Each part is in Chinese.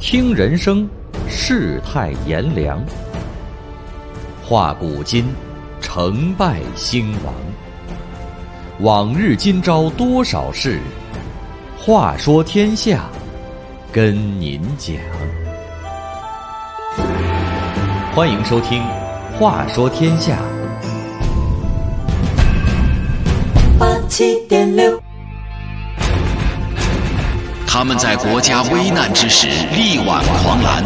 听人生，世态炎凉；话古今，成败兴亡。往日今朝多少事，话说天下，跟您讲。欢迎收听《话说天下》 87.6。 他们在国家危难之时力挽狂澜，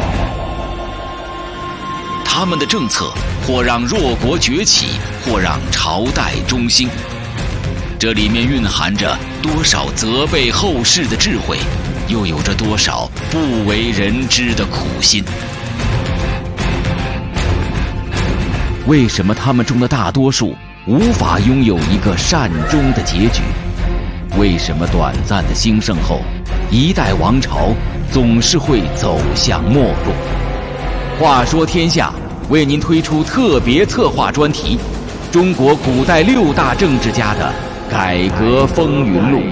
他们的政策或让弱国崛起，或让朝代中兴。这里面蕴含着多少责备后世的智慧，又有着多少不为人知的苦心。为什么他们中的大多数无法拥有一个善终的结局？为什么短暂的兴盛后，一代王朝总是会走向没落？话说天下为您推出特别策划专题：中国古代6大政治家的改革风云录。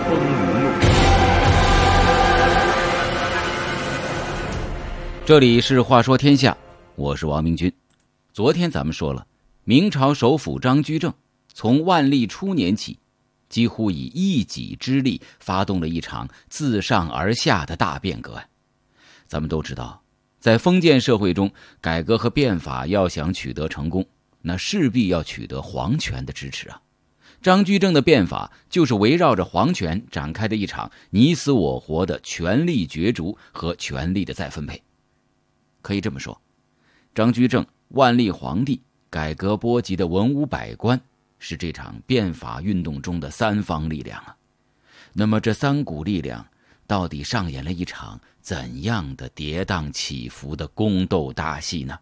这里是话说天下，我是王明君。昨天咱们说了，明朝首辅张居正从万历初年起，几乎以一己之力发动了一场自上而下的大变革。咱们都知道，在封建社会中，改革和变法要想取得成功，那势必要取得皇权的支持啊。张居正的变法就是围绕着皇权展开的一场你死我活的权力角逐和权力的再分配。可以这么说，张居正、万历皇帝、改革波及的文武百官，是这场变法运动中的三方力量啊。那么这三股力量到底上演了一场怎样的跌宕起伏的宫斗大戏呢？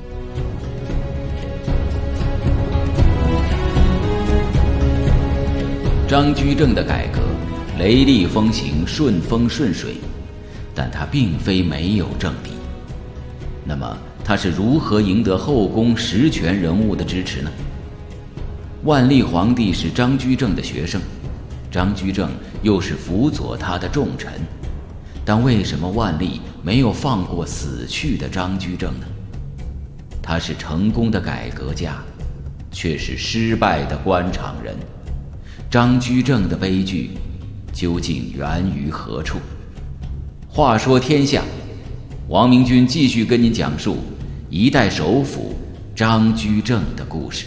张居正的改革雷厉风行，顺风顺水，但他并非没有政敌。那么他是如何赢得后宫实权人物的支持呢？万历皇帝是张居正的学生，张居正又是辅佐他的重臣，但为什么万历没有放过死去的张居正呢？他是成功的改革家，却是失败的官场人。张居正的悲剧究竟源于何处？话说天下，王明君继续跟您讲述一代首辅张居正的故事。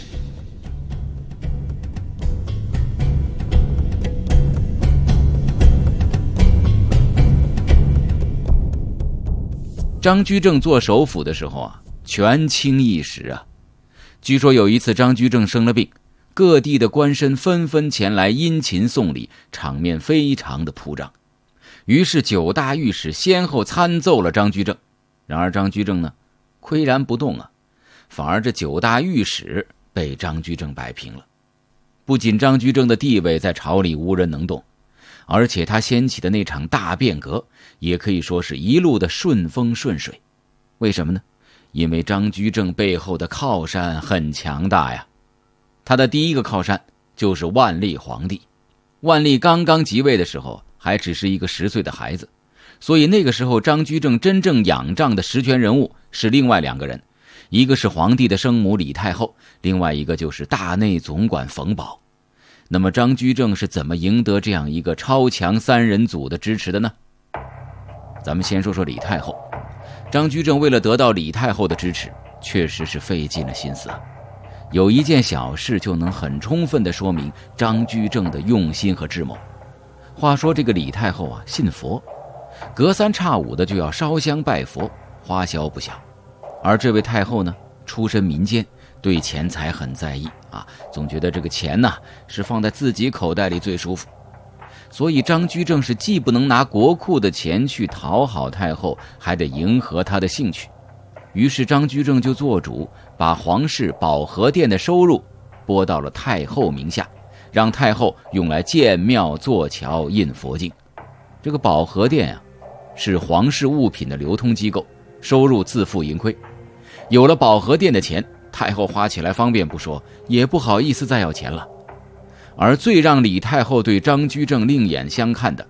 张居正做首辅的时候啊，权倾一时啊。据说有一次张居正生了病，各地的官绅纷纷前来殷勤送礼，场面非常的铺张。于是9大御史先后参奏了张居正，然而张居正呢，岿然不动啊，反而这9大御史被张居正摆平了。不仅张居正的地位在朝里无人能动，而且他掀起的那场大变革也可以说是一路的顺风顺水。为什么呢？因为张居正背后的靠山很强大呀。他的第一个靠山就是万历皇帝。万历刚刚即位的时候还只是一个10岁的孩子，所以那个时候张居正真正仰仗的实权人物是另外2个人，一个是皇帝的生母李太后，另外一个就是大内总管冯保。那么张居正是怎么赢得这样一个超强3人组的支持的呢？咱们先说说李太后。张居正为了得到李太后的支持，确实是费尽了心思啊。有一件小事就能很充分地说明张居正的用心和智谋。话说这个李太后啊，信佛，隔3差5的就要烧香拜佛，花销不小。而这位太后呢，出身民间，对钱财很在意啊，总觉得这个钱呢，是放在自己口袋里最舒服。所以张居正是既不能拿国库的钱去讨好太后，还得迎合她的兴趣。于是张居正就做主，把皇室保和殿的收入拨到了太后名下，让太后用来建庙做桥印佛经。这个保和殿啊，是皇室物品的流通机构，收入自负盈亏。有了保和殿的钱，太后花起来方便不说，也不好意思再要钱了。而最让李太后对张居正另眼相看的，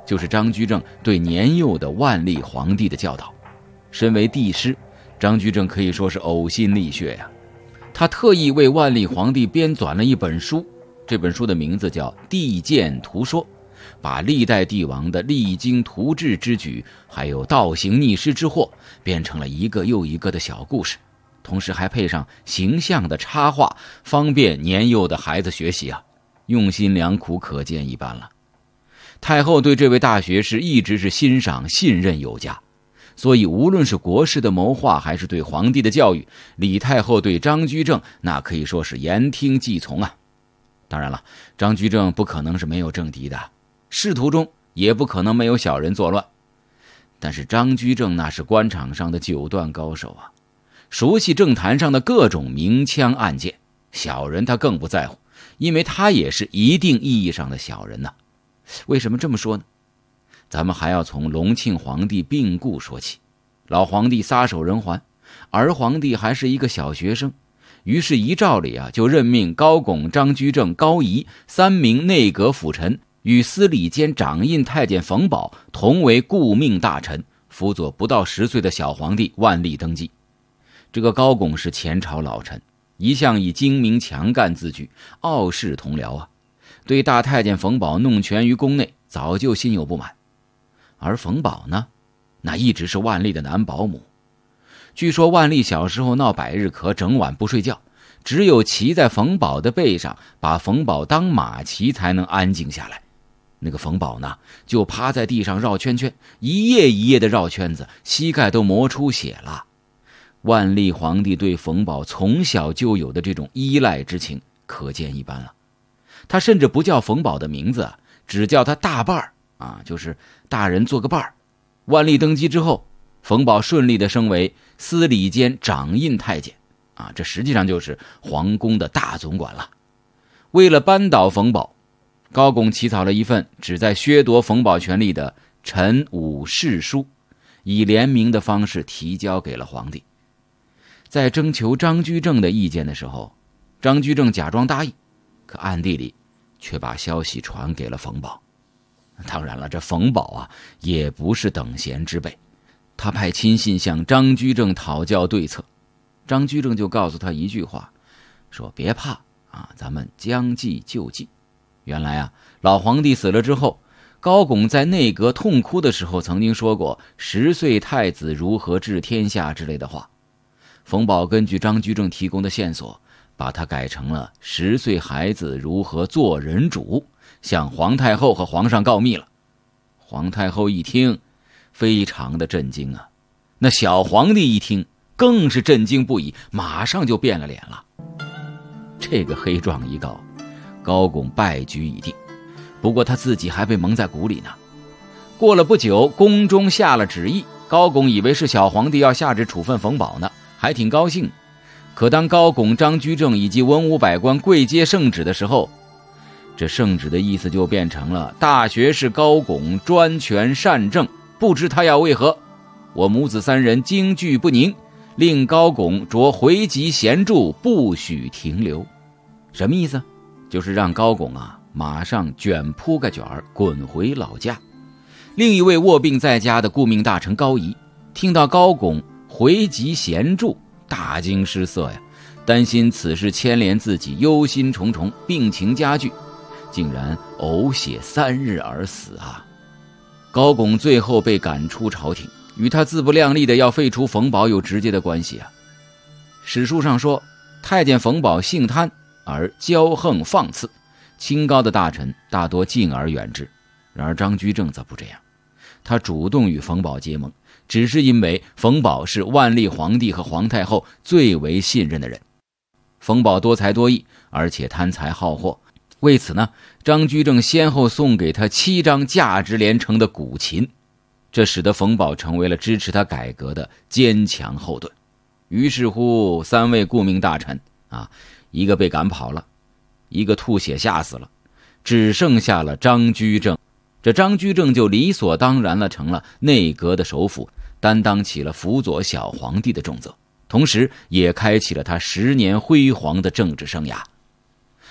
就是张居正对年幼的万历皇帝的教导。身为帝师，张居正可以说是呕心沥血呀。他特意为万历皇帝编纂了一本书，这本书的名字叫《帝鉴图说》，把历代帝王的励精图治之举，还有倒行逆施之祸，编成了一个又一个的小故事，同时还配上形象的插画，方便年幼的孩子学习啊，用心良苦，可见一斑了。太后对这位大学士一直是欣赏信任有加，所以无论是国事的谋划，还是对皇帝的教育，李太后对张居正那可以说是言听计从啊。当然了，张居正不可能是没有政敌的，仕途中也不可能没有小人作乱。但是张居正那是官场上的9段高手啊，熟悉政坛上的各种明枪暗箭，小人他更不在乎，因为他也是一定意义上的小人呐。为什么这么说呢？咱们还要从隆庆皇帝病故说起。老皇帝撒手人寰，儿皇帝还是一个小学生，于是遗诏里就任命高拱、张居正、高仪3名内阁辅臣与司礼监掌印太监冯保同为顾命大臣，辅佐不到10岁的小皇帝万历登基。这个高拱是前朝老臣，一向以精明强干自居，傲视同僚啊，对大太监冯保弄权于宫内早就心有不满。而冯保呢，那一直是万历的男保姆。据说万历小时候闹百日咳，整晚不睡觉，只有骑在冯保的背上，把冯保当马骑才能安静下来。那个冯保呢，就趴在地上绕圈圈，一夜一夜的绕圈子，膝盖都磨出血了。万历皇帝对冯保从小就有的这种依赖之情可见一斑了。他甚至不叫冯保的名字，只叫他大伴儿啊，就是大人做个伴儿。万历登基之后，冯保顺利地升为司礼监掌印太监啊，这实际上就是皇宫的大总管了。为了扳倒冯保，高拱起草了一份旨在削夺冯保权力的陈武誓书，以联名的方式提交给了皇帝。在征求张居正的意见的时候，张居正假装答应，可暗地里却把消息传给了冯保。当然了，这冯保也不是等闲之辈，他派亲信向张居正讨教对策。张居正就告诉他一句话，说别怕咱们将计就计。原来老皇帝死了之后，高拱在内阁痛哭的时候曾经说过10岁太子如何治天下之类的话。冯保根据张居正提供的线索，把它改成了10岁孩子如何做人主，向皇太后和皇上告密了。皇太后一听非常的震惊啊，那小皇帝一听更是震惊不已，马上就变了脸了。这个黑状一告，高拱败局已定，不过他自己还被蒙在鼓里呢。过了不久，宫中下了旨意，高拱以为是小皇帝要下旨处分冯保呢，还挺高兴。可当高拱、张居正以及文武百官跪接圣旨的时候，这圣旨的意思就变成了大学士高拱专权善政，不知他要为何，我母子3人惊惧不宁，令高拱着回籍闲住，不许停留。什么意思？就是让高拱马上卷铺个卷儿滚回老家。另一位卧病在家的顾命大臣高仪听到高拱回籍闲住，大惊失色呀，担心此事牵连自己，忧心忡忡，病情加剧，竟然呕血3日而死啊！高拱最后被赶出朝廷，与他自不量力的要废除冯保有直接的关系啊。史书上说，太监冯保性贪而骄横放肆，清高的大臣大多敬而远之。然而张居正则不这样，他主动与冯保结盟，只是因为冯保是万历皇帝和皇太后最为信任的人。冯保多才多艺，而且贪财好货，为此呢，张居正先后送给他7张价值连城的古琴，这使得冯保成为了支持他改革的坚强后盾。于是乎，3位顾命大臣一个被赶跑了，一个吐血吓死了，只剩下了张居正。这张居正就理所当然了成了内阁的首辅，担当起了辅佐小皇帝的重责，同时也开启了他10年辉煌的政治生涯。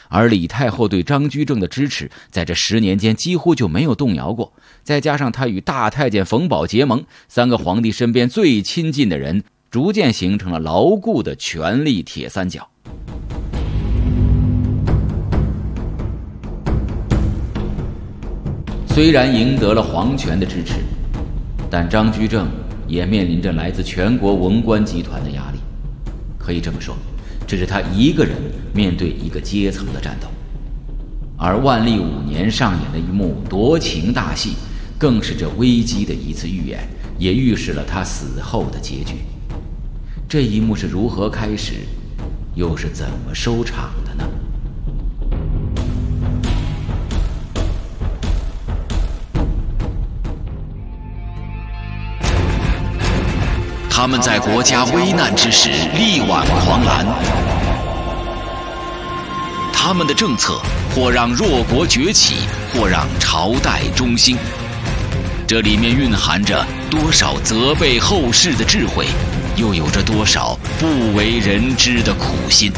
而李太后对张居正的支持在这10年间几乎就没有动摇过，再加上他与大太监冯保结盟，3个皇帝身边最亲近的人，逐渐形成了牢固的权力铁三角。虽然赢得了皇权的支持，但张居正也面临着来自全国文官集团的压力。可以这么说，这是他一个人面对一个阶层的战斗。而万历5年上演的一幕夺情大戏，更是这危机的一次预演，也预示了他死后的结局。这一幕是如何开始，又是怎么收场的呢？ 他们在国家危难之时力挽狂澜，他们的政策或让弱国崛起，或让朝代中兴。这里面蕴含着多少责备后世的智慧，又有着多少不为人知的苦心。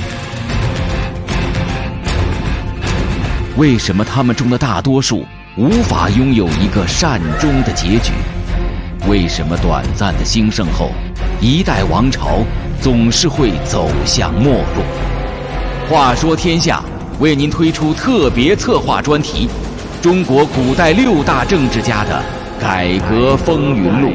为什么他们中的大多数无法拥有一个善终的结局？为什么短暂的兴盛后，一代王朝总是会走向没落？话说天下为您推出特别策划专题《中国古代6大政治家的改革风云录》。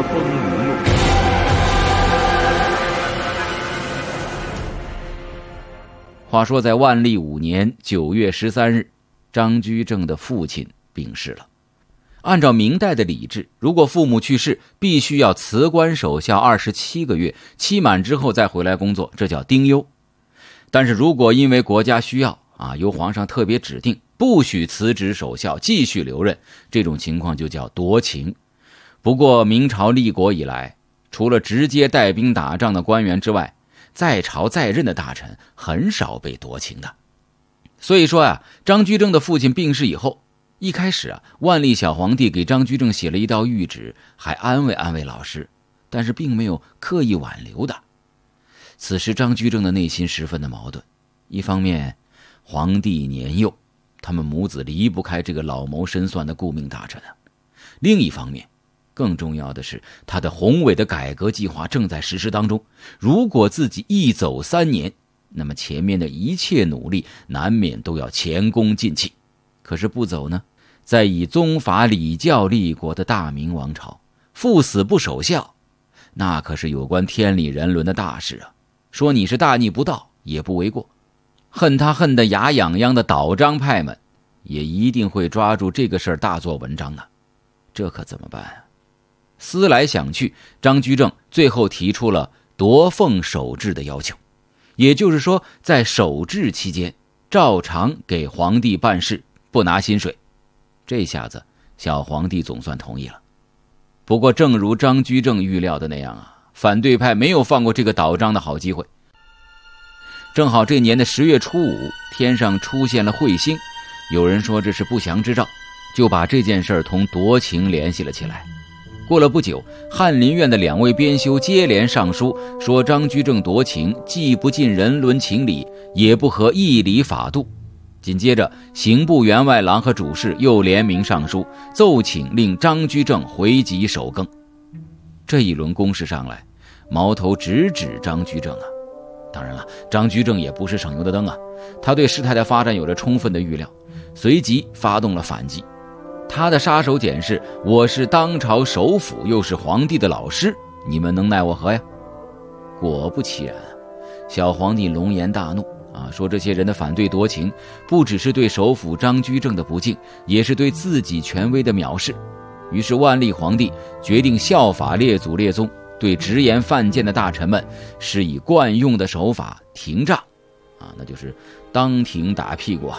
话说在万历5年9月13日，张居正的父亲病逝了。按照明代的礼制，如果父母去世，必须要辞官守孝27个月，期满之后再回来工作，这叫丁忧。但是如果因为国家需要由皇上特别指定，不许辞职守孝，继续留任，这种情况就叫夺情。不过明朝立国以来，除了直接带兵打仗的官员之外，在朝在任的大臣很少被夺情的。所以说张居正的父亲病逝以后，一开始万历小皇帝给张居正写了一道谕旨，还安慰安慰老师，但是并没有刻意挽留的。此时张居正的内心十分的矛盾，一方面皇帝年幼，他们母子离不开这个老谋深算的顾命大臣另一方面更重要的是，他的宏伟的改革计划正在实施当中，如果自己一走3年，那么前面的一切努力难免都要前功尽弃。可是不走呢，在以宗法礼教立国的大明王朝，父死不守孝，那可是有关天理人伦的大事说你是大逆不道也不为过。恨他恨得牙痒痒的倒张派们，也一定会抓住这个事儿大做文章的。这可怎么办思来想去，张居正最后提出了夺俸守制的要求，也就是说在守制期间照常给皇帝办事，不拿薪水。这下子小皇帝总算同意了。不过正如张居正预料的那样反对派没有放过这个倒张的好机会。正好这年的10月初5，天上出现了彗星，有人说这是不祥之兆，就把这件事同夺情联系了起来。过了不久，翰林院的2位编修接连上书，说张居正夺情既不近人伦情理，也不合义理法度。紧接着刑部员外郎和主事又联名上书，奏请令张居正回籍守更。这一轮攻势上来，矛头直指张居正当然了，张居正也不是省油的灯他对事态的发展有着充分的预料，随即发动了反击。他的杀手锏是，我是当朝首辅，又是皇帝的老师，你们能奈我何呀？果不其然小皇帝龙颜大怒说这些人的反对夺情，不只是对首辅张居正的不敬，也是对自己权威的藐视。于是万历皇帝决定效法列祖列宗，对直言犯谏的大臣们施以惯用的手法廷杖那就是当庭打屁股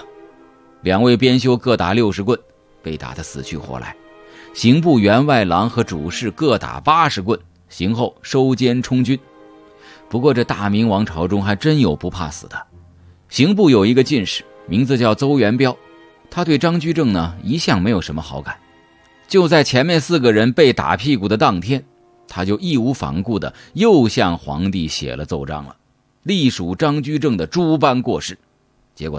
2位编修各打60棍，被打得死去活来。刑部员外郎和主事各打80棍，刑后收监充军。不过这大明王朝中还真有不怕死的。刑部有一个进士，名字叫邹元标，他对张居正呢一向没有什么好感。就在前面4个人被打屁股的当天，他就义无反顾的又向皇帝写了奏章了，隶属张居正的诸般过失。结果呢，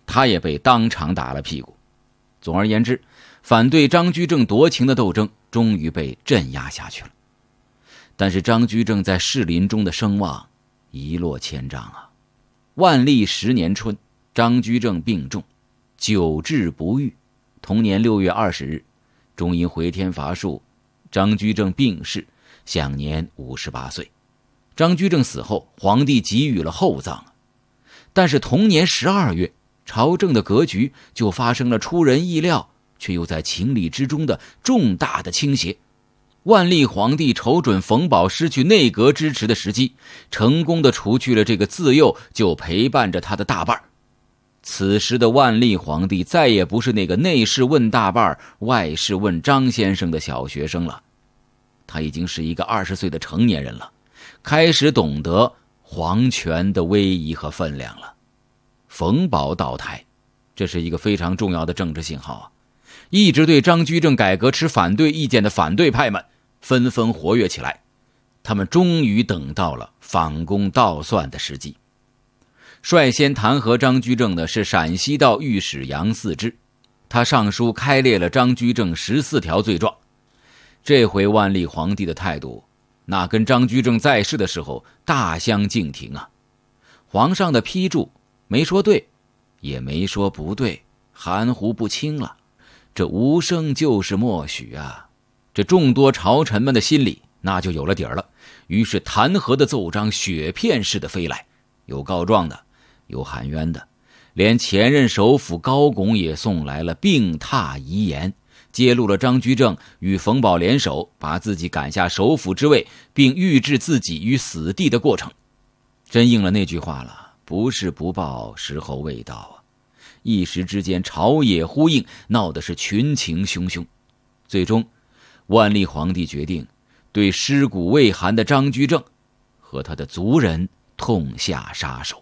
他也被当场打了屁股。总而言之，反对张居正夺情的斗争终于被镇压下去了。但是张居正在士林中的声望一落千丈啊！万历10年春，张居正病重，久治不愈。同年6月20日，终因回天乏术，张居正病逝，享年58岁。张居正死后，皇帝给予了厚葬。但是同年12月，朝政的格局就发生了出人意料却又在情理之中的重大的倾斜。万历皇帝瞅准冯保失去内阁支持的时机，成功地除去了这个自幼就陪伴着他的大伴。此时的万历皇帝再也不是那个内事问大伴，外事问张先生的小学生了，他已经是一个20岁的成年人了，开始懂得皇权的威仪和分量了。冯保倒台，这是一个非常重要的政治信号啊！一直对张居正改革持反对意见的反对派们纷纷活跃起来，他们终于等到了反攻倒算的时机。率先弹劾张居正的是陕西道御史杨嗣之，他上书开列了张居正14条罪状。这回万历皇帝的态度那跟张居正在世的时候大相径庭啊！皇上的批注没说对，也没说不对，含糊不清了。这无声就是默许啊！这众多朝臣们的心里那就有了底儿了。于是弹劾的奏章雪片似的飞来，有告状的，有喊冤的，连前任首辅高拱也送来了病榻遗言，揭露了张居正与冯保联手把自己赶下首辅之位，并预置自己于死地的过程。真应了那句话了，不是不报，时候未到啊！一时之间朝野呼应，闹的是群情汹汹。最终万历皇帝决定对尸骨未寒的张居正和他的族人痛下杀手。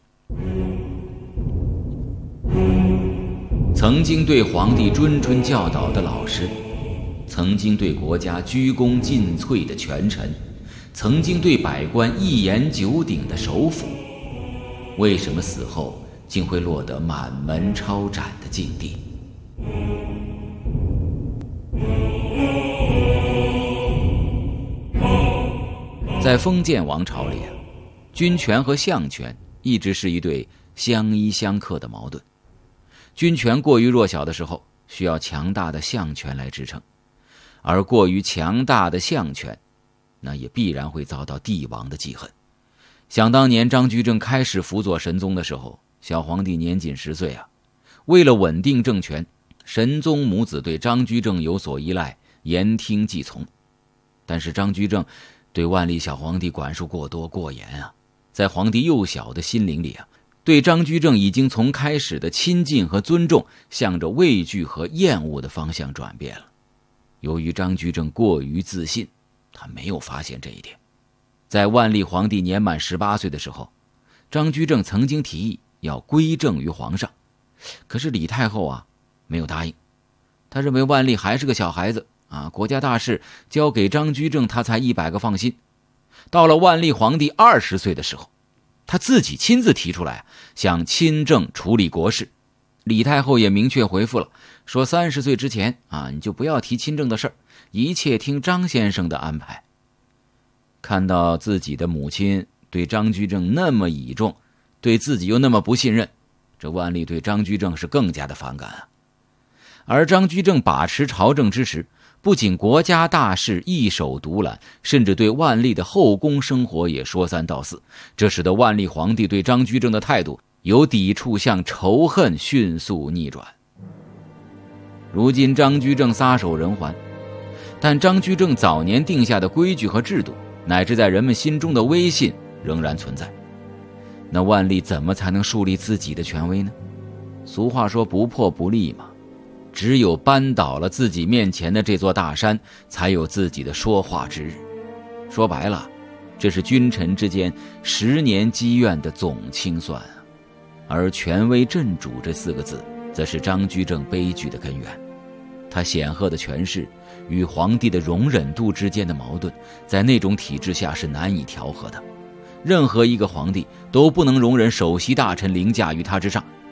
曾经对皇帝谆谆教导的老师，曾经对国家鞠躬尽瘁的权臣，曾经对百官一言九鼎的首辅，为什么死后竟会落得满门抄斩的境地？在封建王朝里，军权和相权一直是一对相依相克的矛盾。军权过于弱小的时候，需要强大的相权来支撑，而过于强大的相权，那也必然会遭到帝王的记恨。想当年张居正开始辅佐神宗的时候，小皇帝年仅10岁啊。为了稳定政权，神宗母子对张居正有所依赖，言听计从。但是张居正对万历小皇帝管束过多过严啊，在皇帝幼小的心灵里啊，对张居正已经从开始的亲近和尊重，向着畏惧和厌恶的方向转变了。由于张居正过于自信，他没有发现这一点。在万历皇帝年满18岁的时候，张居正曾经提议要归政于皇上，可是李太后没有答应。他认为万历还是个小孩子国家大事交给张居正他才100个放心。到了万历皇帝20岁的时候，他自己亲自提出来想亲政处理国事。李太后也明确回复了，说30岁之前你就不要提亲政的事儿，一切听张先生的安排。看到自己的母亲对张居正那么倚重，对自己又那么不信任，这万历对张居正是更加的反感啊。而张居正把持朝政之时，不仅国家大事一手独揽，甚至对万历的后宫生活也说三道四，这使得万历皇帝对张居正的态度由抵触向仇恨迅速逆转。如今张居正撒手人寰，但张居正早年定下的规矩和制度，乃至在人们心中的威信仍然存在。那万历怎么才能树立自己的权威呢？俗话说不破不立嘛，只有扳倒了自己面前的这座大山，才有自己的说话之日。说白了，这是君臣之间10年积怨的总清算而权威镇主这4个字，则是张居正悲剧的根源。他显赫的权势与皇帝的容忍度之间的矛盾，在那种体制下是难以调和的。任何一个皇帝都不能容忍首席大臣凌驾于他之上。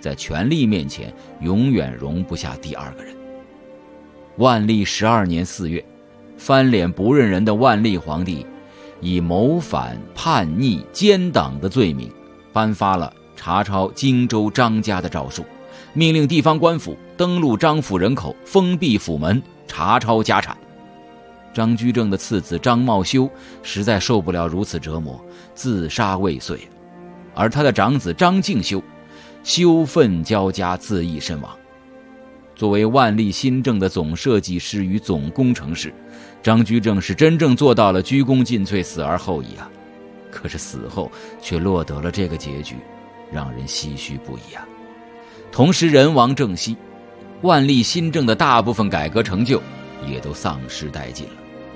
在权力面前永远容不下第二个人。万历12年4月，翻脸不认人的万历皇帝以谋反、叛逆、奸党的罪名，颁发了查抄荆州张家的诏书，命令地方官府登录张府人口，封闭府门，查抄家产。张居正的次子张茂修实在受不了如此折磨，自杀未遂，而他的长子张敬修羞愤交加，自缢身亡。作为万历新政的总设计师与总工程师，张居正是真正做到了鞠躬尽瘁，死而后已啊！可是死后却落得了这个结局，让人唏嘘不已啊！同时人亡政息，万历新政的大部分改革成就也都丧失殆尽了。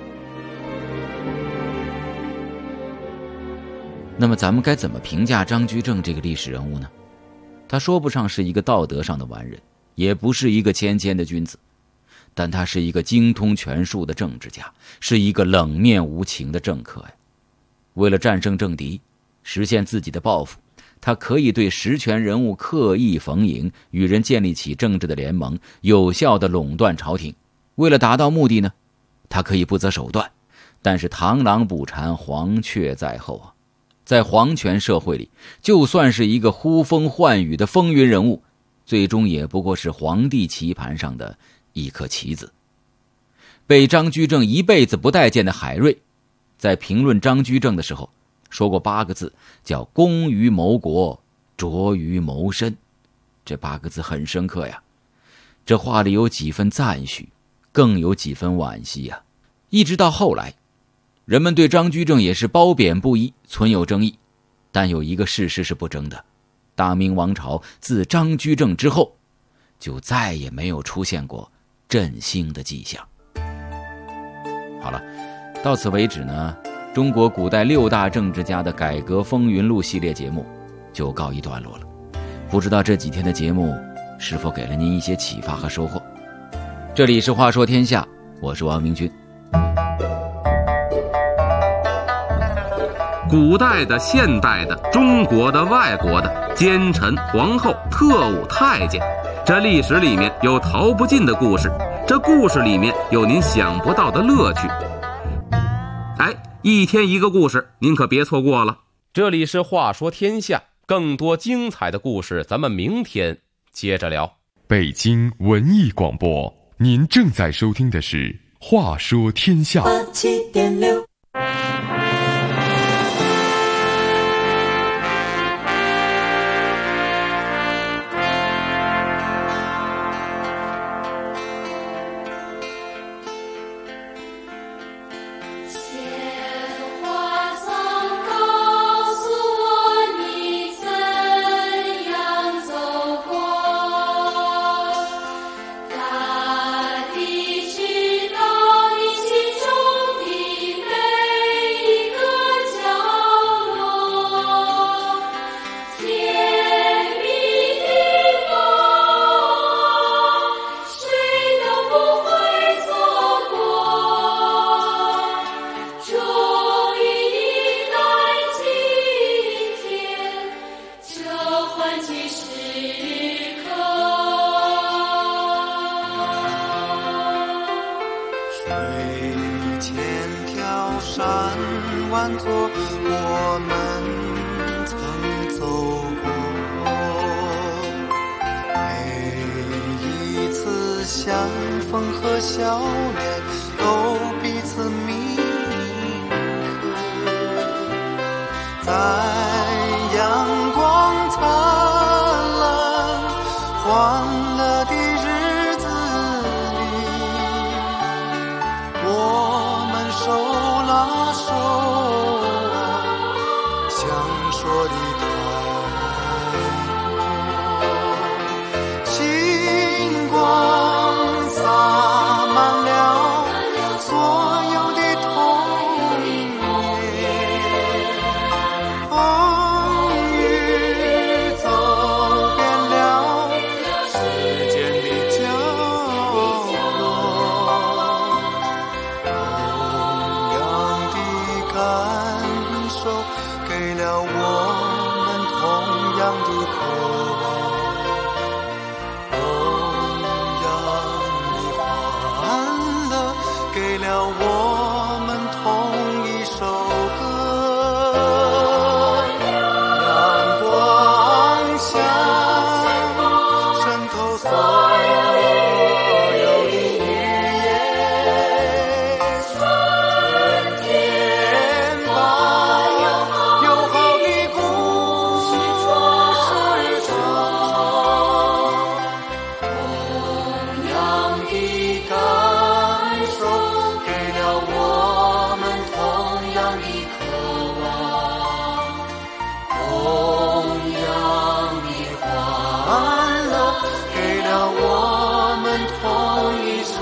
那么咱们该怎么评价张居正这个历史人物呢？他说不上是一个道德上的完人，也不是一个谦谦的君子，但他是一个精通权术的政治家，是一个冷面无情的政客呀。为了战胜政敌，实现自己的抱负，他可以对实权人物刻意逢迎，与人建立起政治的联盟，有效地垄断朝廷。为了达到目的呢，他可以不择手段，但是螳螂捕蝉，黄雀在后啊。在皇权社会里，就算是一个呼风唤雨的风云人物，最终也不过是皇帝棋盘上的一颗棋子。被张居正一辈子不待见的海瑞，在评论张居正的时候说过8个字，叫功于谋国，拙于谋身。这8个字很深刻呀，这话里有几分赞许，更有几分惋惜呀。一直到后来，人们对张居正也是褒贬不一，存有争议。但有一个事实是不争的，大明王朝自张居正之后，就再也没有出现过振兴的迹象。好了，到此为止呢，中国古代6大政治家的改革风云录系列节目就告一段落了。不知道这几天的节目是否给了您一些启发和收获。这里是话说天下，我是王明君。 古代的、现代的、中国的、外国的，奸臣、皇后、特务、太监，这历史里面有逃不尽的故事，这故事里面有您想不到的乐趣。一天一个故事，您可别错过了。这里是话说天下，更多精彩的故事咱们明天接着聊。 北京文艺广播，您正在收听的是话说天下87.6。 万座我们曾走过，每一次相逢和笑脸都彼此铭刻，在阳光灿烂欢乐的日子里，我们手拉手想说的太多，星光洒满了所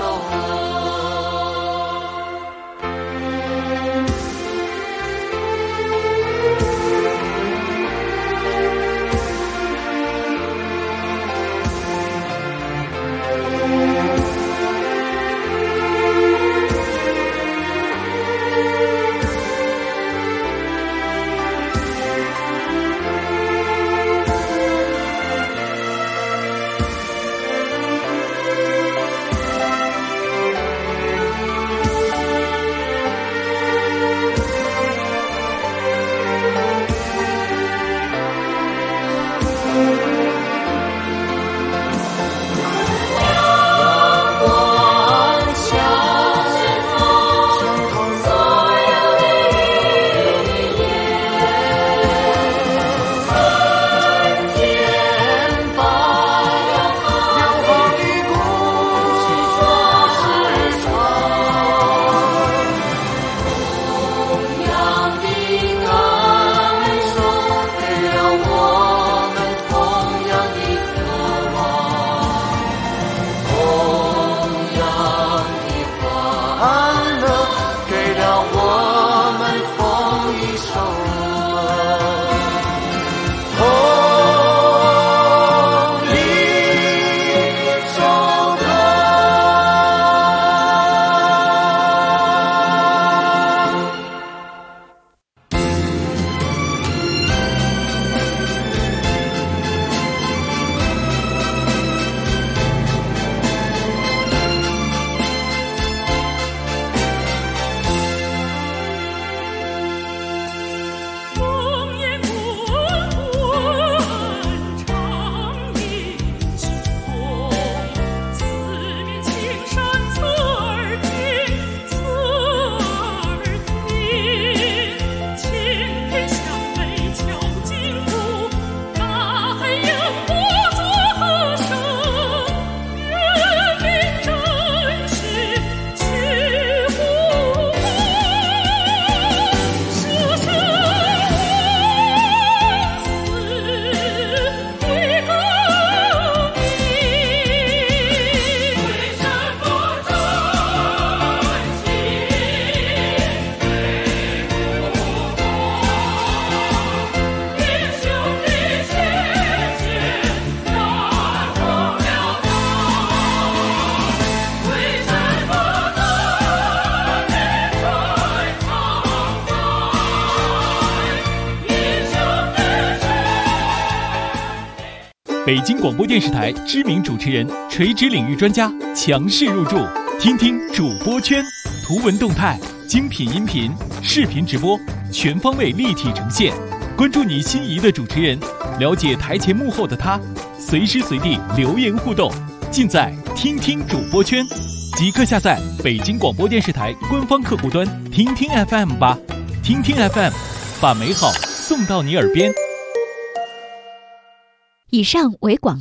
北京广播电视台知名主持人、垂直领域专家强势入驻，听听主播圈，图文动态、精品音频、视频直播，全方位立体呈现。关注你心仪的主持人，了解台前幕后的他，随时随地留言互动，尽在听听主播圈。即刻下载北京广播电视台官方客户端听听 FM 吧，听听 FM， 把美好送到你耳边。 以上为广